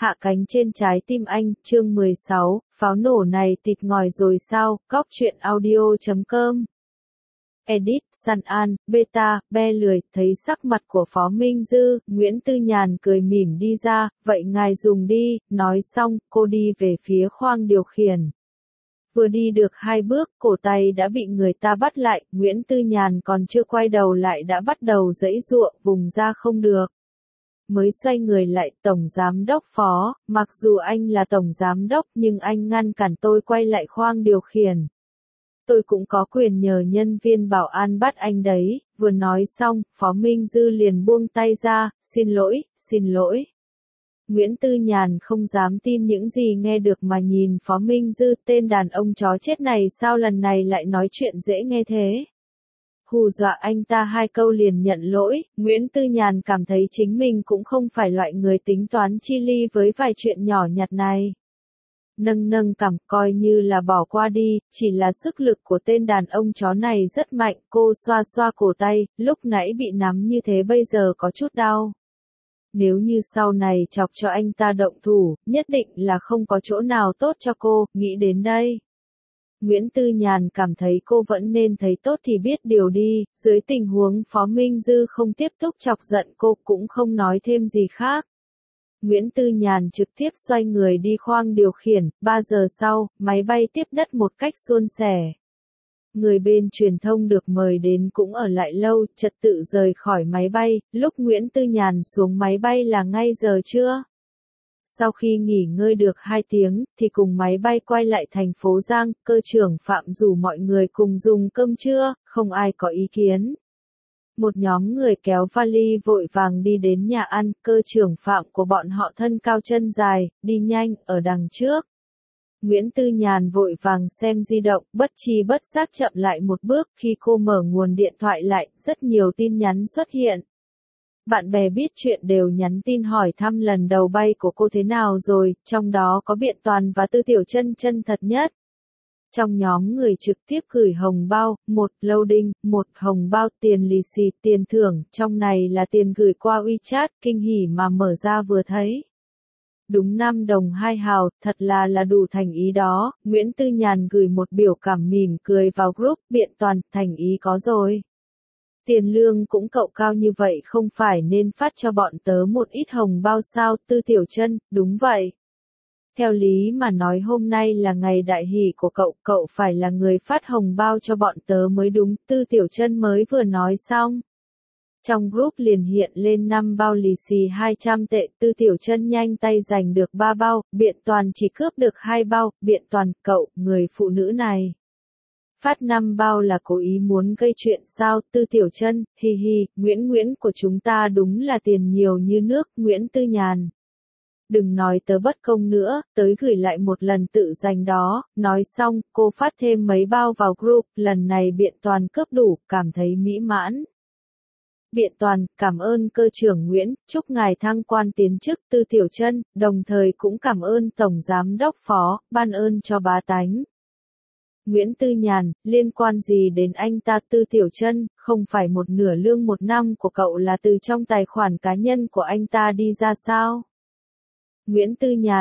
Hạ cánh trên trái tim anh, chương 16, pháo nổ này tịt ngòi rồi sao, góc truyện audio.com. Edit, San An, Beta, Be lười, thấy sắc mặt của Phó Minh Dư, Nguyễn Tư Nhàn cười mỉm đi ra, vậy ngài dùng đi, nói xong, cô đi về phía khoang điều khiển. Vừa đi được 2 bước, cổ tay đã bị người ta bắt lại, Nguyễn Tư Nhàn còn chưa quay đầu lại đã bắt đầu giãy giụa, vùng ra không được. Mới xoay người lại, Tổng Giám đốc Phó, mặc dù anh là Tổng Giám đốc nhưng anh ngăn cản tôi quay lại khoang điều khiển. Tôi cũng có quyền nhờ nhân viên bảo an bắt anh đấy, vừa nói xong, Phó Minh Dư liền buông tay ra, xin lỗi. Nguyễn Tư Nhàn không dám tin những gì nghe được mà nhìn Phó Minh Dư, tên đàn ông chó chết này sao lần này lại nói chuyện dễ nghe thế. Hù dọa anh ta 2 câu liền nhận lỗi, Nguyễn Tư Nhàn cảm thấy chính mình cũng không phải loại người tính toán chi ly với vài chuyện nhỏ nhặt này. Nâng cằm, coi như là bỏ qua đi, chỉ là sức lực của tên đàn ông chó này rất mạnh, cô xoa xoa cổ tay, lúc nãy bị nắm như thế bây giờ có chút đau. Nếu như sau này chọc cho anh ta động thủ, nhất định là không có chỗ nào tốt cho cô, nghĩ đến đây. Nguyễn Tư Nhàn cảm thấy cô vẫn nên thấy tốt thì biết điều đi, dưới tình huống Phó Minh Dư không tiếp tục chọc giận cô cũng không nói thêm gì khác. Nguyễn Tư Nhàn trực tiếp xoay người đi khoang điều khiển, 3 giờ sau, máy bay tiếp đất một cách suôn sẻ. Người bên truyền thông được mời đến cũng ở lại lâu, trật tự rời khỏi máy bay, lúc Nguyễn Tư Nhàn xuống máy bay là ngay giờ trưa. Sau khi nghỉ ngơi được 2 tiếng, thì cùng máy bay quay lại thành phố Giang, cơ trưởng Phạm rủ mọi người cùng dùng cơm trưa, không ai có ý kiến. Một nhóm người kéo vali vội vàng đi đến nhà ăn, cơ trưởng Phạm của bọn họ thân cao chân dài, đi nhanh, ở đằng trước. Nguyễn Tư Nhàn vội vàng xem di động, bất tri bất giác chậm lại một bước, khi cô mở nguồn điện thoại lại, rất nhiều tin nhắn xuất hiện. Bạn bè biết chuyện đều nhắn tin hỏi thăm lần đầu bay của cô thế nào rồi, trong đó có Biện Toàn và Tư Tiểu Chân chân thật nhất. Trong nhóm người trực tiếp gửi hồng bao, 1 loading, 1 hồng bao tiền lì xì, tiền thưởng, trong này là tiền gửi qua WeChat, kinh hỉ mà mở ra vừa thấy. Đúng 5 đồng 2 hào, thật là đủ thành ý đó, Nguyễn Tư Nhàn gửi một biểu cảm mỉm cười vào group, Biện Toàn, thành ý có rồi. Tiền lương cũng cậu cao như vậy không phải nên phát cho bọn tớ một ít hồng bao sao, Tư Tiểu Chân, đúng vậy. Theo lý mà nói hôm nay là ngày đại hỷ của cậu phải là người phát hồng bao cho bọn tớ mới đúng, Tư Tiểu Chân mới vừa nói xong. Trong group liền hiện lên 5 bao lì xì 200 tệ, Tư Tiểu Chân nhanh tay giành được 3 bao, Biện Toàn chỉ cướp được 2 bao, Biện Toàn, cậu, người phụ nữ này. Phát 5 bao là cố ý muốn gây chuyện sao, Tư Tiểu Chân, hi hi, Nguyễn của chúng ta đúng là tiền nhiều như nước, Nguyễn Tư Nhàn. Đừng nói tớ bất công nữa, tới gửi lại một lần tự giành đó, nói xong, cô phát thêm mấy bao vào group, lần này Biện Toàn cướp đủ, cảm thấy mỹ mãn. Biện Toàn, cảm ơn cơ trưởng Nguyễn, chúc ngài thăng quan tiến chức, Tư Tiểu Chân, đồng thời cũng cảm ơn Tổng Giám đốc Phó, ban ơn cho bá tánh. Nguyễn Tư Nhàn, liên quan gì đến anh ta, Tư Tiểu Chân, không phải một nửa lương 1 năm của cậu là từ trong tài khoản cá nhân của anh ta đi ra sao? Nguyễn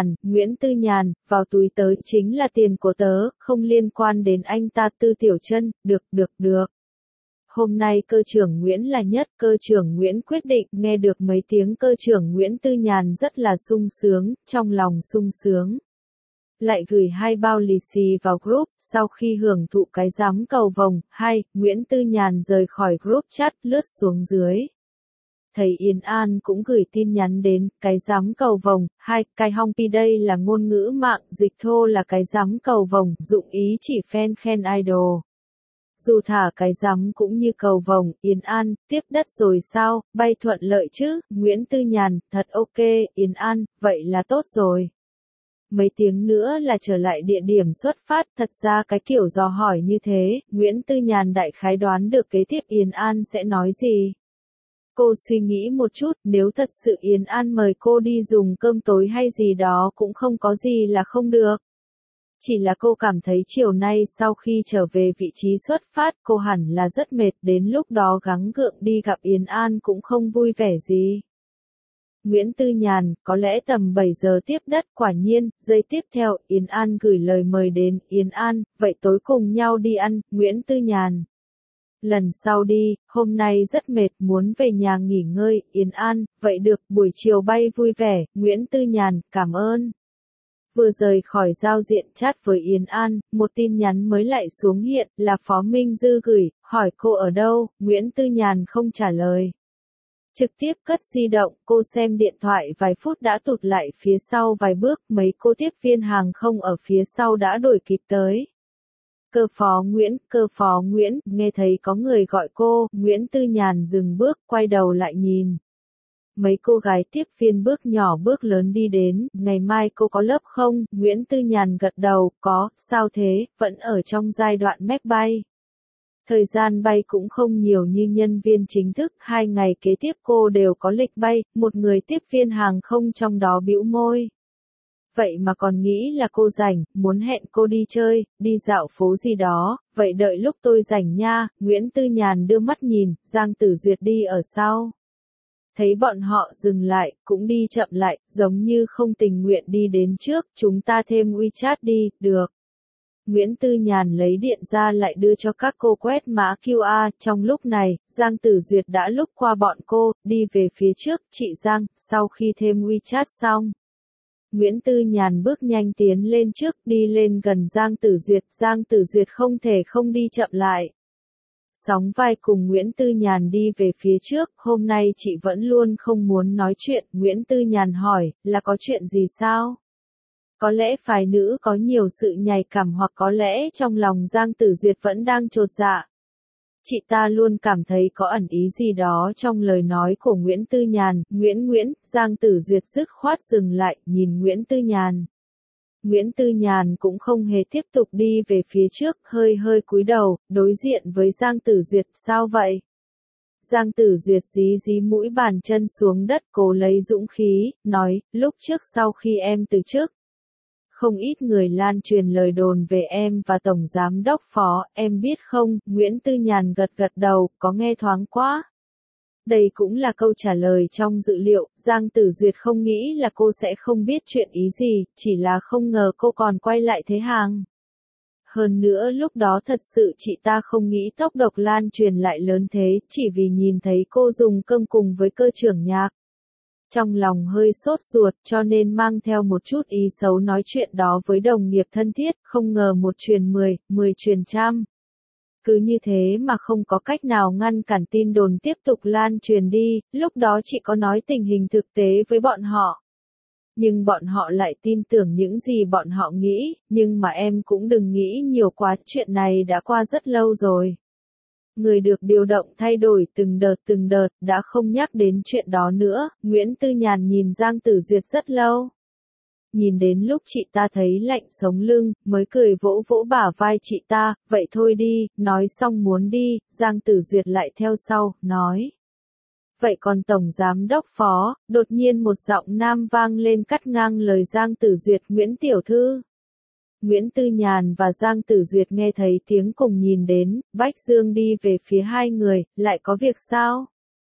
Tư Nhàn, vào túi tớ chính là tiền của tớ, không liên quan đến anh ta, Tư Tiểu Chân, được. Hôm nay cơ trưởng Nguyễn là nhất, cơ trưởng Nguyễn quyết định, nghe được mấy tiếng cơ trưởng Nguyễn Tư Nhàn rất là sung sướng, trong lòng sung sướng. Lại gửi 2 bao lì xì vào group, sau khi hưởng thụ cái giám cầu vồng, Nguyễn Tư Nhàn rời khỏi group chat, lướt xuống dưới. Thầy Yên An cũng gửi tin nhắn đến, cái giám cầu vồng, cái hong pi đây là ngôn ngữ mạng, dịch thô là cái giám cầu vồng, dụng ý chỉ fan khen idol. Dù thả cái giám cũng như cầu vồng, Yên An, tiếp đất rồi sao, bay thuận lợi chứ, Nguyễn Tư Nhàn, thật ok, Yên An, vậy là tốt rồi. Mấy tiếng nữa là trở lại địa điểm xuất phát, thật ra cái kiểu dò hỏi như thế, Nguyễn Tư Nhàn đại khái đoán được kế tiếp Yên An sẽ nói gì. Cô suy nghĩ một chút, nếu thật sự Yên An mời cô đi dùng cơm tối hay gì đó cũng không có gì là không được. Chỉ là cô cảm thấy chiều nay sau khi trở về vị trí xuất phát, cô hẳn là rất mệt, đến lúc đó gắng gượng đi gặp Yên An cũng không vui vẻ gì. Nguyễn Tư Nhàn, có lẽ tầm 7 giờ tiếp đất, quả nhiên, giây tiếp theo, Yến An gửi lời mời đến, Yến An, vậy tối cùng nhau đi ăn, Nguyễn Tư Nhàn. Lần sau đi, hôm nay rất mệt, muốn về nhà nghỉ ngơi, Yến An, vậy được, buổi chiều bay vui vẻ, Nguyễn Tư Nhàn, cảm ơn. Vừa rời khỏi giao diện chat với Yến An, một tin nhắn mới lại xuống hiện, là Phó Minh Dư gửi, hỏi cô ở đâu, Nguyễn Tư Nhàn không trả lời. Trực tiếp cất di động, cô xem điện thoại vài phút đã tụt lại phía sau vài bước, mấy cô tiếp viên hàng không ở phía sau đã đuổi kịp tới. Cơ phó Nguyễn, nghe thấy có người gọi cô, Nguyễn Tư Nhàn dừng bước, quay đầu lại nhìn. Mấy cô gái tiếp viên bước nhỏ bước lớn đi đến, ngày mai cô có lớp không? Nguyễn Tư Nhàn gật đầu, có, sao thế, vẫn ở trong giai đoạn mép bay. Thời gian bay cũng không nhiều như nhân viên chính thức, 2 ngày kế tiếp cô đều có lịch bay, một người tiếp viên hàng không trong đó bĩu môi. Vậy mà còn nghĩ là cô rảnh, muốn hẹn cô đi chơi, đi dạo phố gì đó, vậy đợi lúc tôi rảnh nha, Nguyễn Tư Nhàn đưa mắt nhìn, Giang Tử Duyệt đi ở sau. Thấy bọn họ dừng lại, cũng đi chậm lại, giống như không tình nguyện đi đến trước, chúng ta thêm WeChat đi, được. Nguyễn Tư Nhàn lấy điện ra lại đưa cho các cô quét mã QR, trong lúc này, Giang Tử Duyệt đã lúc qua bọn cô, đi về phía trước, chị Giang, sau khi thêm WeChat xong. Nguyễn Tư Nhàn bước nhanh tiến lên trước, đi lên gần Giang Tử Duyệt không thể không đi chậm lại. Sóng vai cùng Nguyễn Tư Nhàn đi về phía trước, hôm nay chị vẫn luôn không muốn nói chuyện, Nguyễn Tư Nhàn hỏi, là có chuyện gì sao? Có lẽ phái nữ có nhiều sự nhạy cảm hoặc có lẽ trong lòng Giang Tử Duyệt vẫn đang chột dạ. Chị ta luôn cảm thấy có ẩn ý gì đó trong lời nói của Nguyễn Tư Nhàn, Giang Tử Duyệt dứt khoát dừng lại, nhìn Nguyễn Tư Nhàn. Nguyễn Tư Nhàn cũng không hề tiếp tục đi về phía trước, hơi cúi đầu, đối diện với Giang Tử Duyệt, sao vậy? Giang Tử Duyệt dí mũi bàn chân xuống đất, cố lấy dũng khí, nói, lúc trước sau khi em từ chức. Không ít người lan truyền lời đồn về em và Tổng Giám đốc Phó, em biết không, Nguyễn Tư Nhàn gật đầu, có nghe thoáng quá. Đây cũng là câu trả lời trong dự liệu, Giang Tử Duyệt không nghĩ là cô sẽ không biết chuyện ý gì, chỉ là không ngờ cô còn quay lại thế hàng. Hơn nữa lúc đó thật sự chị ta không nghĩ tốc độc lan truyền lại lớn thế, chỉ vì nhìn thấy cô dùng cơm cùng với cơ trưởng Nhạc. Trong lòng hơi sốt ruột cho nên mang theo một chút ý xấu nói chuyện đó với đồng nghiệp thân thiết, không ngờ một truyền 10, 10 truyền trăm. Cứ như thế mà không có cách nào ngăn cản tin đồn tiếp tục lan truyền đi, lúc đó chị có nói tình hình thực tế với bọn họ. Nhưng bọn họ lại tin tưởng những gì bọn họ nghĩ, nhưng mà em cũng đừng nghĩ nhiều quá, chuyện này đã qua rất lâu rồi. Người được điều động thay đổi từng đợt, đã không nhắc đến chuyện đó nữa, Nguyễn Tư Nhàn nhìn Giang Tử Duyệt rất lâu. Nhìn đến lúc chị ta thấy lạnh sống lưng, mới cười vỗ bả vai chị ta, vậy thôi đi, nói xong muốn đi, Giang Tử Duyệt lại theo sau, nói. Vậy còn Tổng Giám đốc Phó, đột nhiên một giọng nam vang lên cắt ngang lời Giang Tử Duyệt, Nguyễn Tiểu Thư. Nguyễn Tư Nhàn và Giang Tử Duyệt nghe thấy tiếng cùng nhìn đến, Bách Dương đi về phía hai người, lại có việc sao?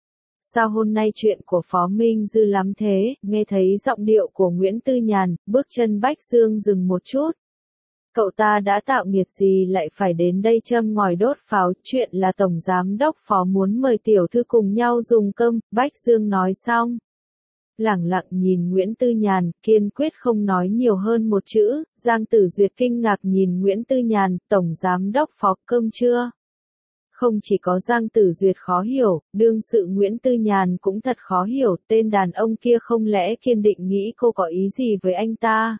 Sao hôm nay chuyện của Phó Minh Dư lắm thế, nghe thấy giọng điệu của Nguyễn Tư Nhàn, bước chân Bách Dương dừng một chút. Cậu ta đã tạo nghiệt gì lại phải đến đây châm ngòi đốt pháo, chuyện là Tổng Giám đốc Phó muốn mời tiểu thư cùng nhau dùng cơm, Bách Dương nói xong. Lẳng lặng nhìn Nguyễn Tư Nhàn, kiên quyết không nói nhiều hơn một chữ, Giang Tử Duyệt kinh ngạc nhìn Nguyễn Tư Nhàn, Tổng Giám đốc Phó cơm chưa? Không chỉ có Giang Tử Duyệt khó hiểu, đương sự Nguyễn Tư Nhàn cũng thật khó hiểu, tên đàn ông kia không lẽ kiên định nghĩ cô có ý gì với anh ta?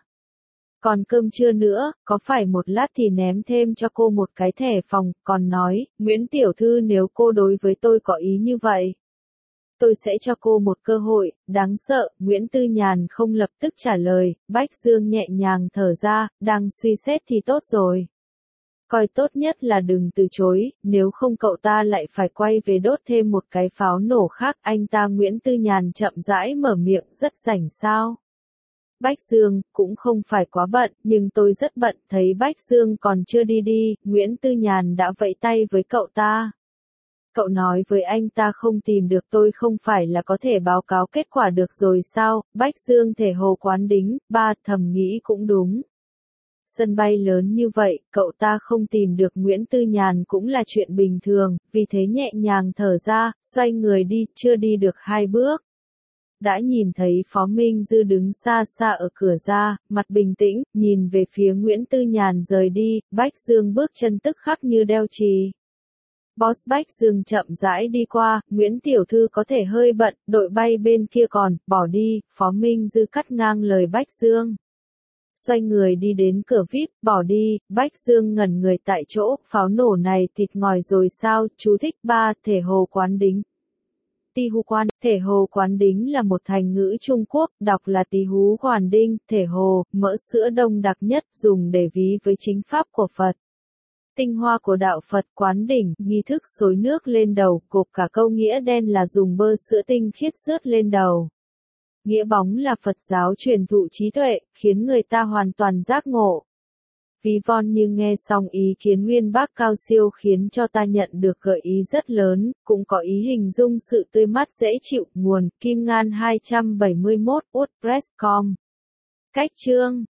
Còn cơm trưa nữa, có phải một lát thì ném thêm cho cô một cái thẻ phòng, còn nói, Nguyễn Tiểu Thư nếu cô đối với tôi có ý như vậy. Tôi sẽ cho cô một cơ hội, đáng sợ, Nguyễn Tư Nhàn không lập tức trả lời, Bách Dương nhẹ nhàng thở ra, đang suy xét thì tốt rồi. Coi tốt nhất là đừng từ chối, nếu không cậu ta lại phải quay về đốt thêm một cái pháo nổ khác, anh ta Nguyễn Tư Nhàn chậm rãi mở miệng, rất rảnh sao. Bách Dương, cũng không phải quá bận, nhưng tôi rất bận, thấy Bách Dương còn chưa đi, Nguyễn Tư Nhàn đã vẫy tay với cậu ta. Cậu nói với anh ta không tìm được tôi không phải là có thể báo cáo kết quả được rồi sao? Bách Dương thể hồ quán đính, ba thầm nghĩ cũng đúng. Sân bay lớn như vậy, cậu ta không tìm được Nguyễn Tư Nhàn cũng là chuyện bình thường, vì thế nhẹ nhàng thở ra, xoay người đi, chưa đi được 2 bước. Đã nhìn thấy Phó Minh Dư đứng xa xa ở cửa ra, mặt bình tĩnh, nhìn về phía Nguyễn Tư Nhàn rời đi, Bách Dương bước chân tức khắc như đeo chì. Boss Bách Dương chậm rãi đi qua, Nguyễn Tiểu Thư có thể hơi bận, đội bay bên kia còn, bỏ đi, Phó Minh Dư cắt ngang lời Bách Dương. Xoay người đi đến cửa VIP, bỏ đi, Bách Dương ngẩn người tại chỗ, pháo nổ này thịt ngòi rồi sao, chú thích ba, thể hồ quán đính. Ti hú quan, thể hồ quán đính là một thành ngữ Trung Quốc, đọc là tí hú quán đinh, thể hồ, mỡ sữa đông đặc nhất, dùng để ví với chính pháp của Phật. Tinh hoa của đạo Phật quán đỉnh, nghi thức xối nước lên đầu, gộp cả câu nghĩa đen là dùng bơ sữa tinh khiết rớt lên đầu. Nghĩa bóng là Phật giáo truyền thụ trí tuệ, khiến người ta hoàn toàn giác ngộ. Ví von như nghe xong ý kiến uyên bác cao siêu khiến cho ta nhận được gợi ý rất lớn, cũng có ý hình dung sự tươi mát dễ chịu, nguồn, Kim Ngan 271, WordPress.com. Cách chương